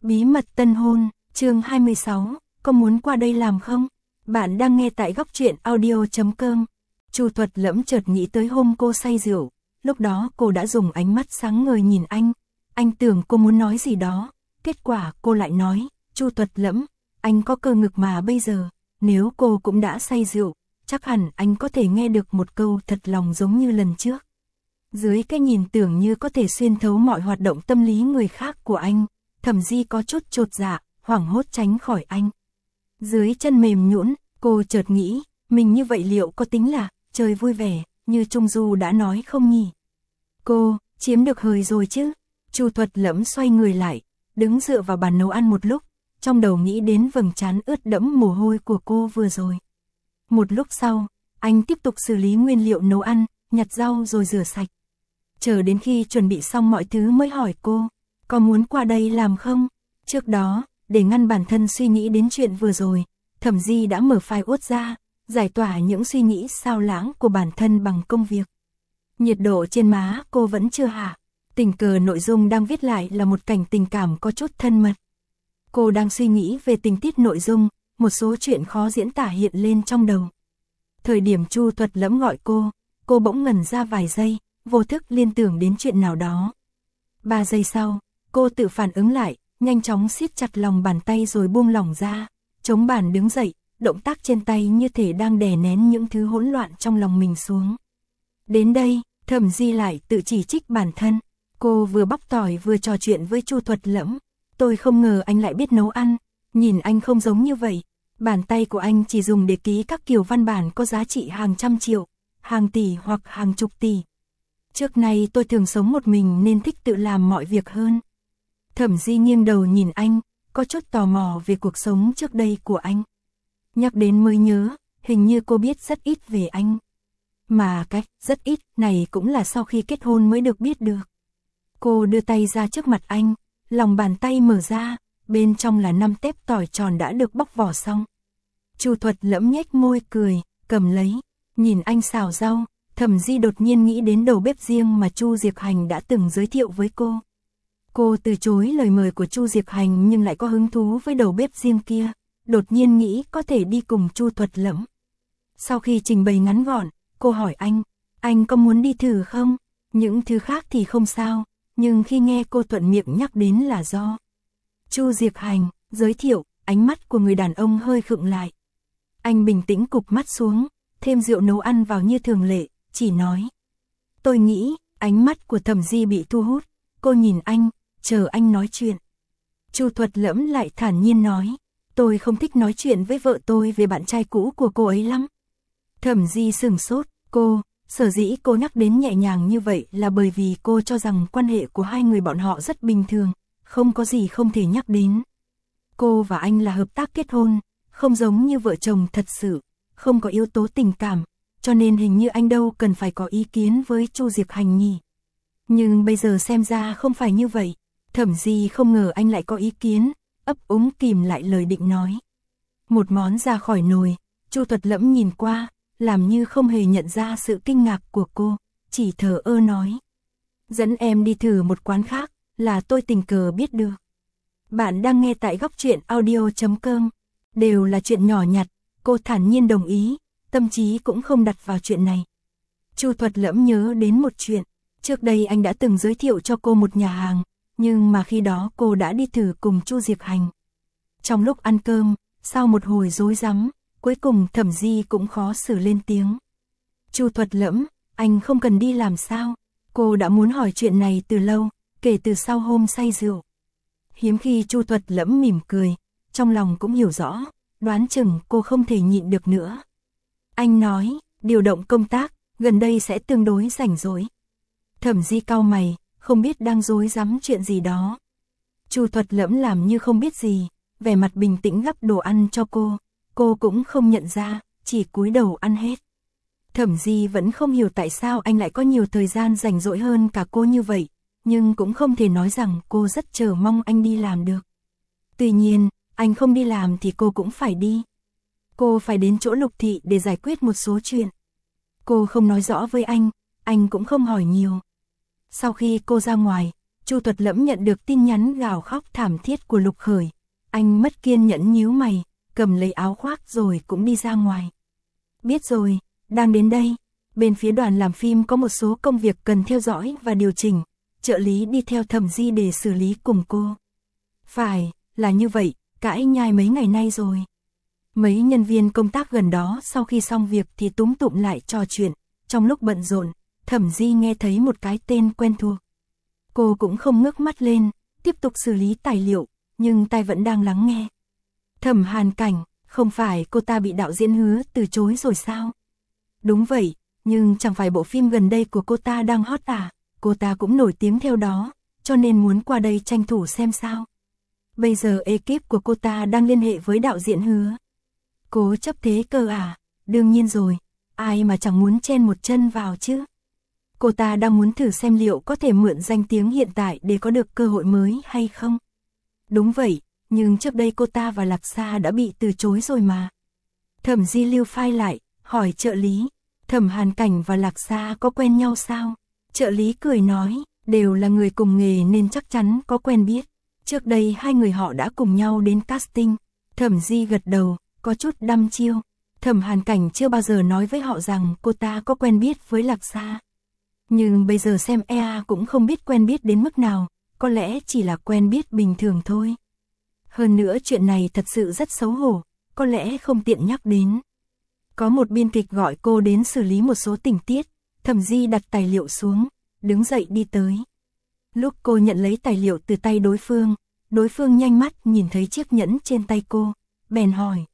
Bí mật tân hôn, chương 26, có muốn qua đây làm không? Bạn đang nghe tại góc truyện audio.com. Chu Thuật Lẫm chợt nghĩ tới hôm cô say rượu, lúc đó cô đã dùng ánh mắt sáng ngời nhìn anh tưởng cô muốn nói gì đó, kết quả cô lại nói, Chu Thuật Lẫm, anh có cơ ngực mà bây giờ, nếu cô cũng đã say rượu, chắc hẳn anh có thể nghe được một câu thật lòng giống như lần trước. Dưới cái nhìn tưởng như có thể xuyên thấu mọi hoạt động tâm lý người khác của anh, Thẩm Di có chút chột dạ, hoảng hốt tránh khỏi anh. Dưới chân mềm nhũn, cô chợt nghĩ, mình như vậy liệu có tính là chơi vui vẻ, như Trung Du đã nói không nhỉ? Cô, chiếm được hời rồi chứ? Chu Thuật Lẫm xoay người lại, đứng dựa vào bàn nấu ăn một lúc, trong đầu nghĩ đến vầng trán ướt đẫm mồ hôi của cô vừa rồi. Một lúc sau, anh tiếp tục xử lý nguyên liệu nấu ăn, nhặt rau rồi rửa sạch. Chờ đến khi chuẩn bị xong mọi thứ mới hỏi cô, có muốn qua đây làm không? Trước đó, để ngăn bản thân suy nghĩ đến chuyện vừa rồi, Thẩm Di đã mở file Word ra, giải tỏa những suy nghĩ xao lãng của bản thân bằng công việc. Nhiệt độ trên má cô vẫn chưa hạ, tình cờ nội dung đang viết lại là một cảnh tình cảm có chút thân mật. Cô đang suy nghĩ về tình tiết nội dung, một số chuyện khó diễn tả hiện lên trong đầu. Thời điểm Chu Thuật Lẫm gọi cô bỗng ngẩn ra vài giây, vô thức liên tưởng đến chuyện nào đó. 3 giây sau, cô tự phản ứng lại, nhanh chóng siết chặt lòng bàn tay rồi buông lỏng ra, chống bàn đứng dậy, động tác trên tay như thể đang đè nén những thứ hỗn loạn trong lòng mình xuống. Đến đây, Thẩm Di lại tự chỉ trích bản thân, cô vừa bóc tỏi vừa trò chuyện với Chu Thuật Lẫm, tôi không ngờ anh lại biết nấu ăn, nhìn anh không giống như vậy, bàn tay của anh chỉ dùng để ký các kiểu văn bản có giá trị hàng trăm triệu, hàng tỷ hoặc hàng chục tỷ. Trước nay tôi thường sống một mình nên thích tự làm mọi việc hơn. Thẩm Di nghiêng đầu nhìn anh, có chút tò mò về cuộc sống trước đây của anh. Nhắc đến mới nhớ, hình như cô biết rất ít về anh. Mà cách rất ít này cũng là sau khi kết hôn mới được biết được. Cô đưa tay ra trước mặt anh, lòng bàn tay mở ra, bên trong là 5 tép tỏi tròn đã được bóc vỏ xong. Chu Thuật Lẫm nhếch môi cười, cầm lấy, nhìn anh xào rau. Thẩm Di đột nhiên nghĩ đến đầu bếp riêng mà Chu Diệc Hành đã từng giới thiệu với cô. Cô từ chối lời mời của Chu Diệc Hành nhưng lại có hứng thú với đầu bếp riêng kia, đột nhiên nghĩ có thể đi cùng Chu Thuật Lẫm. Sau khi trình bày ngắn gọn, cô hỏi anh có muốn đi thử không? Những thứ khác thì không sao, nhưng khi nghe cô thuận miệng nhắc đến là do Chu Diệc Hành giới thiệu, ánh mắt của người đàn ông hơi khựng lại. Anh bình tĩnh cụp mắt xuống, thêm rượu nấu ăn vào như thường lệ, chỉ nói. Tôi nghĩ, ánh mắt của Thẩm Di bị thu hút, cô nhìn anh, chờ anh nói chuyện. Chu Thuật Lẫm lại thản nhiên nói, tôi không thích nói chuyện với vợ tôi về bạn trai cũ của cô ấy lắm. Thẩm Di sửng sốt, sở dĩ cô nhắc đến nhẹ nhàng như vậy là bởi vì cô cho rằng quan hệ của hai người bọn họ rất bình thường, không có gì không thể nhắc đến. Cô và anh là hợp tác kết hôn, không giống như vợ chồng thật sự, không có yếu tố tình cảm, cho nên hình như anh đâu cần phải có ý kiến với Chu Diệc Hành nhỉ. Nhưng bây giờ xem ra không phải như vậy, Thẩm Di không ngờ anh lại có ý kiến, ấp úng kìm lại lời định nói. Một món ra khỏi nồi, Chu Thuật Lẫm nhìn qua, làm như không hề nhận ra sự kinh ngạc của cô, chỉ thờ ơ nói. Dẫn em đi thử một quán khác, là tôi tình cờ biết được. Bạn đang nghe tại góc truyện audio.com, đều là chuyện nhỏ nhặt, cô thản nhiên đồng ý, tâm trí cũng không đặt vào chuyện này. Chu Thuật Lẫm nhớ đến một chuyện, trước đây anh đã từng giới thiệu cho cô một nhà hàng, nhưng mà khi đó cô đã đi thử cùng Chu Diệc Hành. Trong lúc ăn cơm, sau một hồi rối rắm, cuối cùng Thẩm Di cũng khó xử lên tiếng. Chu Thuật Lẫm, anh không cần đi làm sao? Cô đã muốn hỏi chuyện này từ lâu, kể từ sau hôm say rượu. Hiếm khi Chu Thuật Lẫm mỉm cười, trong lòng cũng hiểu rõ, đoán chừng cô không thể nhịn được nữa. Anh nói, điều động công tác, gần đây sẽ tương đối rảnh rỗi. Thẩm Di cau mày, không biết đang rối rắm chuyện gì đó. Chu Thuật Lẫm làm như không biết gì, vẻ mặt bình tĩnh gắp đồ ăn cho cô cũng không nhận ra, chỉ cúi đầu ăn hết. Thẩm Di vẫn không hiểu tại sao anh lại có nhiều thời gian rảnh rỗi hơn cả cô như vậy, nhưng cũng không thể nói rằng cô rất chờ mong anh đi làm được. Tuy nhiên, anh không đi làm thì cô cũng phải đi. Cô phải đến chỗ Lục Thị để giải quyết một số chuyện. Cô không nói rõ với anh cũng không hỏi nhiều. Sau khi cô ra ngoài, Chu Thuật Lẫm nhận được tin nhắn gào khóc thảm thiết của Lục Khởi. Anh mất kiên nhẫn nhíu mày, cầm lấy áo khoác rồi cũng đi ra ngoài. Biết rồi, đang đến đây. Bên phía đoàn làm phim có một số công việc cần theo dõi và điều chỉnh. Trợ lý đi theo Thẩm Di để xử lý cùng cô. Phải, là như vậy, cãi nhai mấy ngày nay rồi. Mấy nhân viên công tác gần đó sau khi xong việc thì túm tụm lại trò chuyện. Trong lúc bận rộn, Thẩm Di nghe thấy một cái tên quen thuộc. Cô cũng không ngước mắt lên, tiếp tục xử lý tài liệu, nhưng tai vẫn đang lắng nghe. Thẩm Hàn Cảnh, không phải cô ta bị đạo diễn Hứa từ chối rồi sao? Đúng vậy, nhưng chẳng phải bộ phim gần đây của cô ta đang hot à? Cô ta cũng nổi tiếng theo đó, cho nên muốn qua đây tranh thủ xem sao. Bây giờ ekip của cô ta đang liên hệ với đạo diễn Hứa. Cố chấp thế cơ à? Đương nhiên rồi, ai mà chẳng muốn chen một chân vào chứ. Cô ta đang muốn thử xem liệu có thể mượn danh tiếng hiện tại để có được cơ hội mới hay không. Đúng vậy, nhưng trước đây cô ta và Lạc Sa đã bị từ chối rồi mà. Thẩm Di lưu file lại, hỏi trợ lý, Thẩm Hàn Cảnh và Lạc Sa có quen nhau sao? Trợ lý cười nói, đều là người cùng nghề nên chắc chắn có quen biết. Trước đây hai người họ đã cùng nhau đến casting. Thẩm Di gật đầu, có chút đăm chiêu. Thẩm Hàn Cảnh chưa bao giờ nói với họ rằng cô ta có quen biết với Lạc Sa. Nhưng bây giờ xem EA cũng không biết quen biết đến mức nào, có lẽ chỉ là quen biết bình thường thôi. Hơn nữa chuyện này thật sự rất xấu hổ, có lẽ không tiện nhắc đến. Có một biên kịch gọi cô đến xử lý một số tình tiết, Thẩm Di đặt tài liệu xuống, đứng dậy đi tới. Lúc cô nhận lấy tài liệu từ tay đối phương nhanh mắt nhìn thấy chiếc nhẫn trên tay cô, bèn hỏi.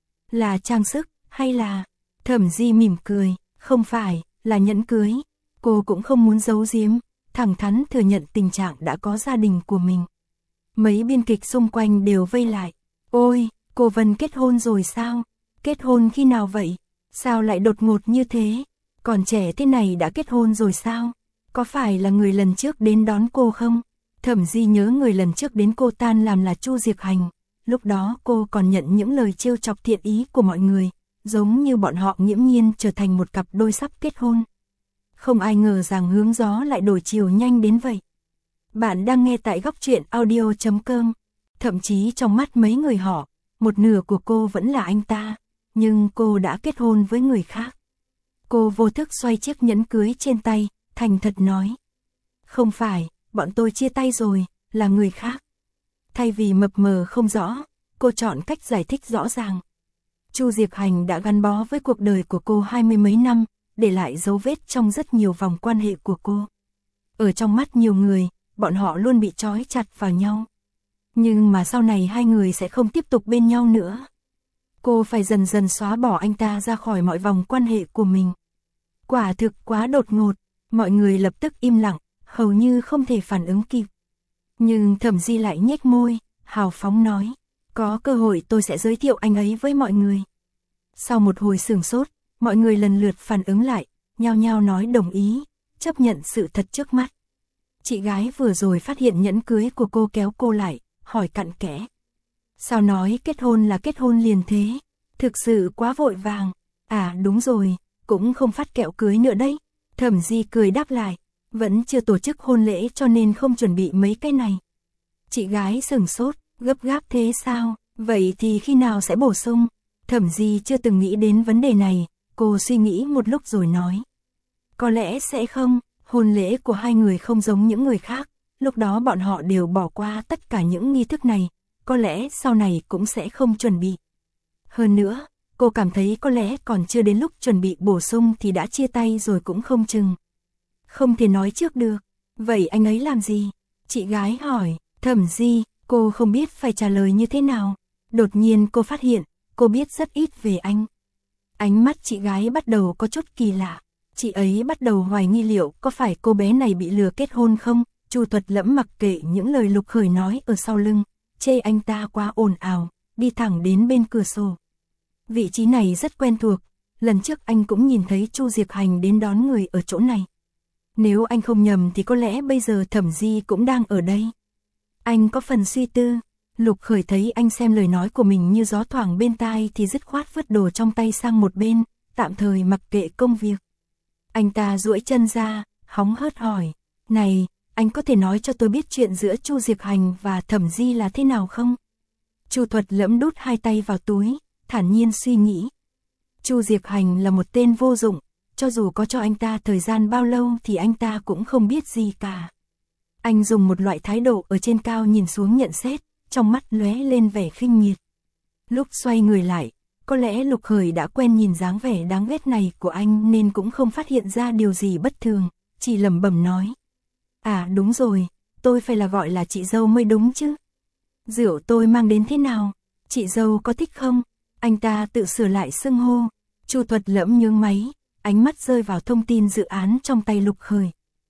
Là trang sức, hay là... Thẩm Di mỉm cười, không phải, là nhẫn cưới. Cô cũng không muốn giấu giếm, thẳng thắn thừa nhận tình trạng đã có gia đình của mình. Mấy biên kịch xung quanh đều vây lại. Ôi, cô Vân kết hôn rồi sao? Kết hôn khi nào vậy? Sao lại đột ngột như thế? Còn trẻ thế này đã kết hôn rồi sao? Có phải là người lần trước đến đón cô không? Thẩm Di nhớ người lần trước đến cô tan làm là Chu Diệc Hành. Lúc đó cô còn nhận những lời trêu chọc thiện ý của mọi người, giống như bọn họ nghiễm nhiên trở thành một cặp đôi sắp kết hôn. Không ai ngờ rằng hướng gió lại đổi chiều nhanh đến vậy. Bạn đang nghe tại góc truyện audio.com. Thậm chí trong mắt mấy người họ, một nửa của cô vẫn là anh ta, nhưng cô đã kết hôn với người khác. Cô vô thức xoay chiếc nhẫn cưới trên tay, thành thật nói. Không phải, bọn tôi chia tay rồi, là người khác. Thay vì mập mờ không rõ, cô chọn cách giải thích rõ ràng. Chu Diệc Hành đã gắn bó với cuộc đời của cô 20 mấy năm, để lại dấu vết trong rất nhiều vòng quan hệ của cô. Ở trong mắt nhiều người, bọn họ luôn bị trói chặt vào nhau. Nhưng mà sau này hai người sẽ không tiếp tục bên nhau nữa. Cô phải dần dần xóa bỏ anh ta ra khỏi mọi vòng quan hệ của mình. Quả thực quá đột ngột, mọi người lập tức im lặng, hầu như không thể phản ứng kịp. Nhưng Thẩm Di lại nhếch môi, hào phóng nói, có cơ hội tôi sẽ giới thiệu anh ấy với mọi người. Sau một hồi sửng sốt, mọi người lần lượt phản ứng lại, nhao nhao nói đồng ý, chấp nhận sự thật trước mắt. Chị gái vừa rồi phát hiện nhẫn cưới của cô kéo cô lại, hỏi cặn kẽ. Sao nói kết hôn là kết hôn liền thế? Thực sự quá vội vàng. À đúng rồi, cũng không phát kẹo cưới nữa đấy. Thẩm Di cười đáp lại, vẫn chưa tổ chức hôn lễ cho nên không chuẩn bị mấy cái này. Chị gái sửng sốt, gấp gáp thế sao? Vậy thì khi nào sẽ bổ sung? Thẩm Di chưa từng nghĩ đến vấn đề này, cô suy nghĩ một lúc rồi nói. Có lẽ sẽ không, hôn lễ của hai người không giống những người khác, lúc đó bọn họ đều bỏ qua tất cả những nghi thức này, có lẽ sau này cũng sẽ không chuẩn bị. Hơn nữa, cô cảm thấy có lẽ còn chưa đến lúc chuẩn bị bổ sung thì đã chia tay rồi cũng không chừng. Không thể nói trước được, vậy anh ấy làm gì? Chị gái hỏi, Thẩm Di, cô không biết phải trả lời như thế nào. Đột nhiên cô phát hiện, cô biết rất ít về anh. Ánh mắt chị gái bắt đầu có chút kỳ lạ. Chị ấy bắt đầu hoài nghi liệu có phải cô bé này bị lừa kết hôn không. Chu Thuật Lẫm mặc kệ những lời Lục Khởi nói ở sau lưng, chê anh ta quá ồn ào, đi thẳng đến bên cửa sổ. Vị trí này rất quen thuộc, lần trước anh cũng nhìn thấy Chu Diệc Hành đến đón người ở chỗ này. Nếu anh không nhầm thì có lẽ bây giờ Thẩm Di cũng đang ở đây. Anh có phần suy tư. Lục Khởi thấy anh xem lời nói của mình như gió thoảng bên tai thì dứt khoát vứt đồ trong tay sang một bên, tạm thời mặc kệ công việc. Anh ta duỗi chân ra, hóng hớt hỏi, này, anh có thể nói cho tôi biết chuyện giữa Chu Diệc Hành và Thẩm Di là thế nào không? Chu Thuật Lẫm đút hai tay vào túi, thản nhiên suy nghĩ. Chu Diệc Hành là một tên vô dụng, cho dù có cho anh ta thời gian bao lâu thì anh ta cũng không biết gì cả. Anh dùng một loại thái độ ở trên cao nhìn xuống nhận xét, trong mắt lóe lên vẻ khinh miệt. Lúc xoay người lại, có lẽ Lục Khởi đã quen nhìn dáng vẻ đáng ghét này của anh nên cũng không phát hiện ra điều gì bất thường, chỉ lẩm bẩm nói. À đúng rồi, tôi phải là gọi là chị dâu mới đúng chứ. Rượu tôi mang đến thế nào? Chị dâu có thích không? Anh ta tự sửa lại xưng hô. Chu Thuật Lẫm nhướng máy, ánh mắt rơi vào thông tin dự án trong tay Lục Khởi.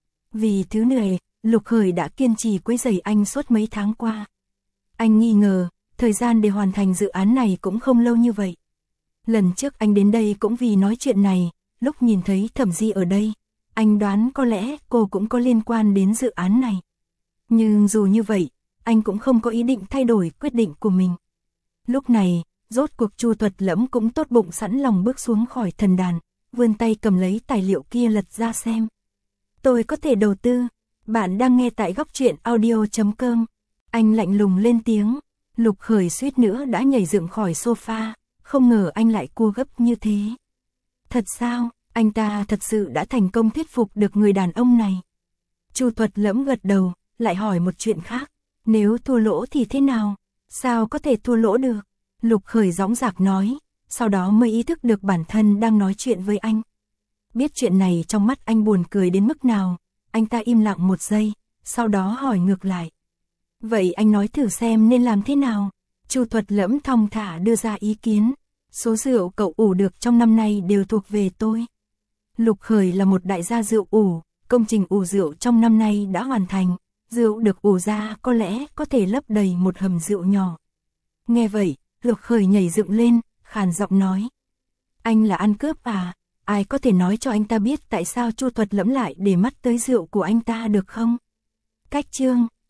Vì thứ này, Lục Khởi đã kiên trì quấy rầy anh suốt mấy tháng qua. Anh nghi ngờ, thời gian để hoàn thành dự án này cũng không lâu như vậy. Lần trước anh đến đây cũng vì nói chuyện này, lúc nhìn thấy Thẩm Di ở đây, anh đoán có lẽ cô cũng có liên quan đến dự án này. Nhưng dù như vậy, anh cũng không có ý định thay đổi quyết định của mình. Lúc này, rốt cuộc Chu Thuật Lẫm cũng tốt bụng sẵn lòng bước xuống khỏi thần đàn, vươn tay cầm lấy tài liệu kia lật ra xem. Tôi có thể đầu tư. Bạn đang nghe tại góc truyện audio.com. Anh lạnh lùng lên tiếng. Lục Khởi suýt nữa đã nhảy dựng khỏi sofa, không ngờ anh lại cua gấp như thế. Thật sao, anh ta thật sự đã thành công thuyết phục được người đàn ông này. Chu Thuật Lẫm gật đầu, lại hỏi một chuyện khác. Nếu thua lỗ thì thế nào? Sao có thể thua lỗ được? Lục Khởi dõng dạc nói, sau đó mới ý thức được bản thân đang nói chuyện với anh. Biết chuyện này trong mắt anh buồn cười đến mức nào, anh ta im lặng một giây, sau đó hỏi ngược lại. Vậy anh nói thử xem nên làm thế nào? Chu Thuật Lẫm thong thả đưa ra ý kiến. Số rượu cậu ủ được trong năm nay đều thuộc về tôi. Lục Khởi là một đại gia rượu ủ, công trình ủ rượu trong năm nay đã hoàn thành. Rượu được ủ ra có lẽ có thể lấp đầy một hầm rượu nhỏ. Nghe vậy, Lục Khởi nhảy dựng lên, khàn giọng nói. Anh là ăn cướp à? Ai có thể nói cho anh ta biết tại sao Chu Thuật Lẫm lại để mắt tới rượu của anh ta được không? Cách chương